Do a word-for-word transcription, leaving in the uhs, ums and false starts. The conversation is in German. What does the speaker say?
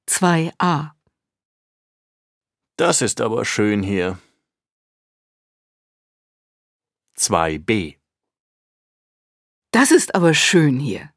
zwei a. Das ist aber schön hier. zwei b. Das ist aber schön hier.